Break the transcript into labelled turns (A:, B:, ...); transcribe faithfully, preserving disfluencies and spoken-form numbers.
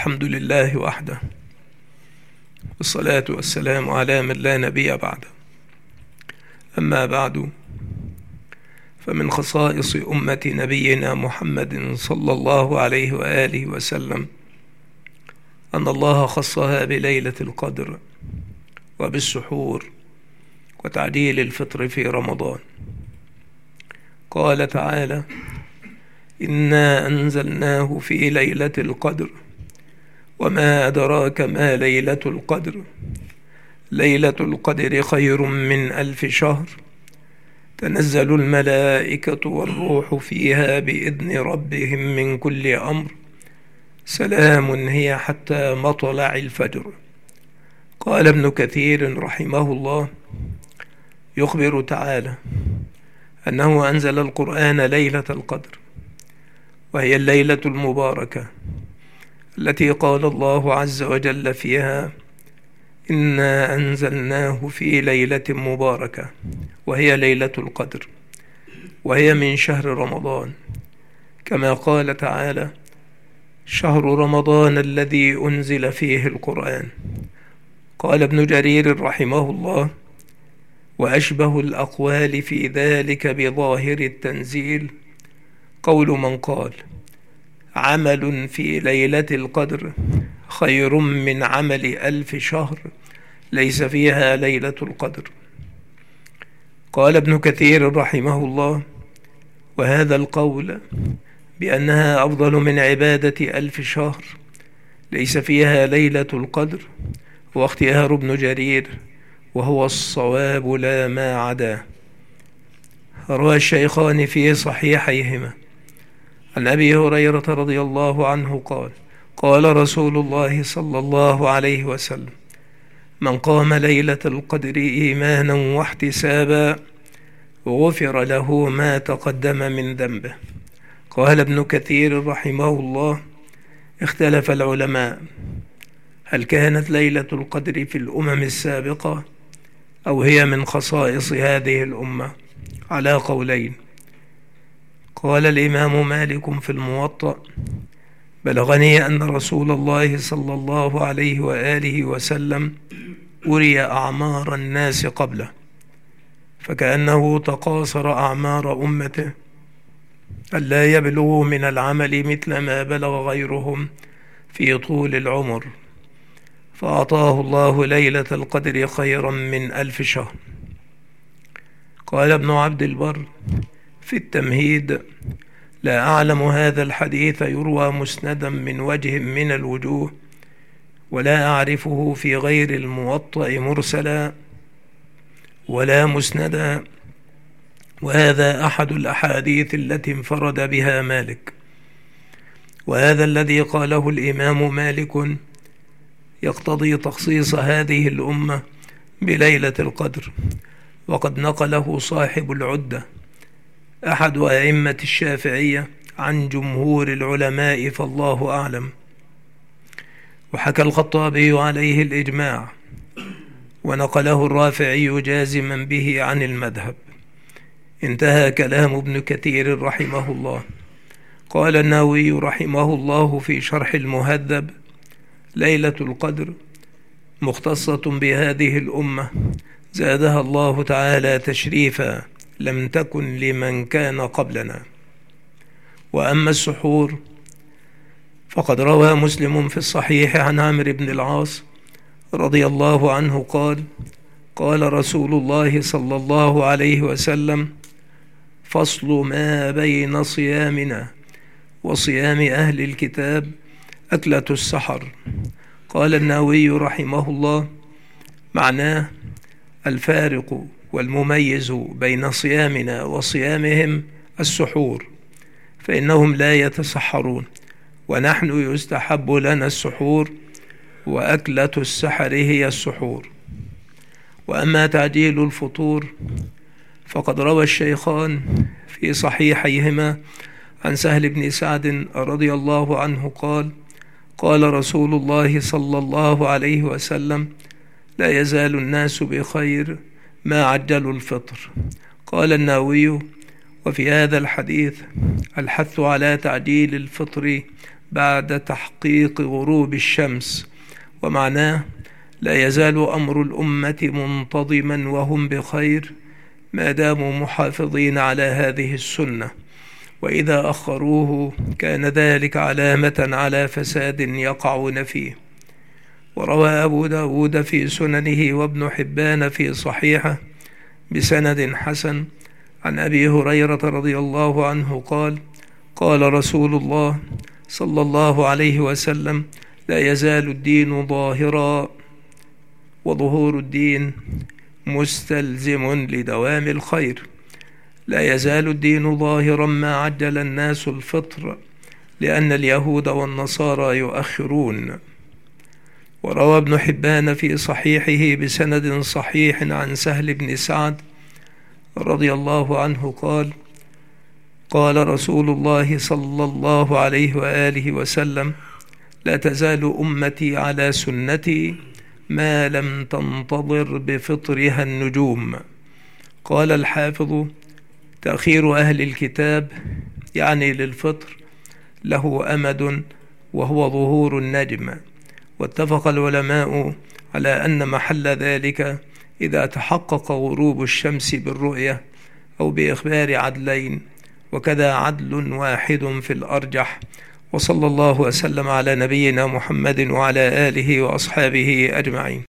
A: الحمد لله وحده، والصلاة والسلام على من لا نبي بعده. أما بعد، فمن خصائص أمة نبينا محمد صلى الله عليه وآله وسلم أن الله خصها بليلة القدر وبالسحور وتعجيل الفطر في رمضان. قال تعالى: إنا أنزلناه في ليلة القدر وما أدراك ما ليلة القدر ليلة القدر خير من ألف شهر تنزل الملائكة والروح فيها بإذن ربهم من كل أمر سلام هي حتى مطلع الفجر. قال ابن كثير رحمه الله: يخبر تعالى أنه أنزل القرآن ليلة القدر، وهي الليلة المباركة التي قال الله عز وجل فيها: إنا أنزلناه في ليلة مباركة، وهي ليلة القدر، وهي من شهر رمضان، كما قال تعالى: شهر رمضان الذي أنزل فيه القرآن. قال ابن جرير رحمه الله: وأشبه الأقوال في ذلك بظاهر التنزيل قول من قال: عمل في ليلة القدر خير من عمل ألف شهر ليس فيها ليلة القدر. قال ابن كثير رحمه الله: وهذا القول بأنها أفضل من عبادة ألف شهر ليس فيها ليلة القدر هو اختيار ابن جرير، وهو الصواب لا ما عداه. روى الشيخان في صحيحيهما عن أبي هريرة رضي الله عنه قال: قال رسول الله صلى الله عليه وسلم: من قام ليلة القدر إيمانا واحتسابا غفر له ما تقدم من ذنبه. قال ابن كثير رحمه الله: اختلف العلماء هل كانت ليلة القدر في الأمم السابقة أو هي من خصائص هذه الأمة على قولين. قال الإمام مالك في الموطأ: بلغني أن رسول الله صلى الله عليه وآله وسلم أري أعمار الناس قبله، فكأنه تقاصر أعمار أمته ألا يبلغوا من العمل مثل ما بلغ غيرهم في طول العمر، فأعطاه الله ليلة القدر خيرا من ألف شهر. قال ابن عبد البر في التمهيد: لا أعلم هذا الحديث يروى مسندا من وجه من الوجوه، ولا أعرفه في غير الموطأ مرسلا ولا مسندا، وهذا أحد الأحاديث التي انفرد بها مالك. وهذا الذي قاله الإمام مالك يقتضي تخصيص هذه الأمة بليلة القدر، وقد نقله صاحب العدة أحد أئمة الشافعية عن جمهور العلماء فالله أعلم. وحكى الخطابي عليه الإجماع، ونقله الرافعي جازما به عن المذهب. انتهى كلام ابن كثير رحمه الله. قال النووي رحمه الله في شرح المهذب: ليلة القدر مختصة بهذه الأمة زادها الله تعالى تشريفا لم تكن لمن كان قبلنا. وأما السحور فقد روى مسلم في الصحيح عن عمرو بن العاص رضي الله عنه قال: قال رسول الله صلى الله عليه وسلم: فصل ما بين صيامنا وصيام أهل الكتاب أكلة السحر. قال النووي رحمه الله: معناه الفارق والمميز بين صيامنا وصيامهم السحور، فإنهم لا يتسحرون، ونحن يستحب لنا السحور، وأكلة السحر هي السحور. وأما تعجيل الفطور فقد روى الشيخان في صحيحيهما عن سهل بن سعد رضي الله عنه قال: قال رسول الله صلى الله عليه وسلم: لا يزال الناس بخير ما عجلوا الفطر. قال النووي: وفي هذا الحديث الحث على تعجيل الفطر بعد تحقيق غروب الشمس، ومعناه لا يزال أمر الأمة منتظما وهم بخير ما داموا محافظين على هذه السنة، وإذا أخروه كان ذلك علامة على فساد يقعون فيه. وروى أبو داود في سننه وابن حبان في صحيحه بسند حسن عن أبي هريرة رضي الله عنه قال: قال رسول الله صلى الله عليه وسلم: لا يزال الدين ظاهرا، وظهور الدين مستلزم لدوام الخير. لا يزال الدين ظاهرا ما عجل الناس الفطر، لأن اليهود والنصارى يؤخرون. وروى ابن حبان في صحيحه بسند صحيح عن سهل بن سعد رضي الله عنه قال: قال رسول الله صلى الله عليه وآله وسلم: لا تزال أمتي على سنتي ما لم تنتظر بفطرها النجوم. قال الحافظ: تأخير أهل الكتاب يعني للفطر له أمد وهو ظهور النجم، واتفق العلماء على أن محل ذلك إذا تحقق غروب الشمس بالرؤية أو بإخبار عدلين، وكذا عدل واحد في الأرجح. وصلى الله وسلم على نبينا محمد وعلى آله وأصحابه أجمعين.